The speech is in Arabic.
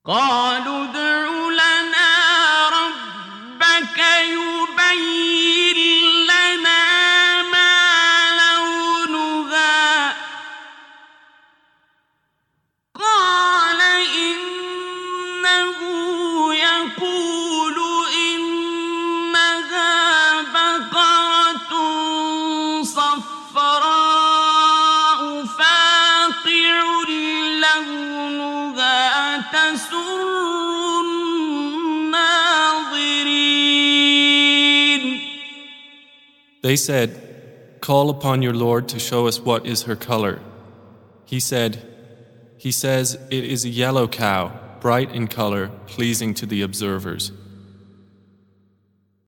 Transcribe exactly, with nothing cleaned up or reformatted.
قالوا ادع لنا ربك يبين لنا ما لونها قال إنه يقول إنها بقرة صفراء فاقع لونها تسر الناظرين. They said, "Call upon your Lord to show us what is her color." He said, He says it is a yellow cow, bright in color, pleasing to the observers.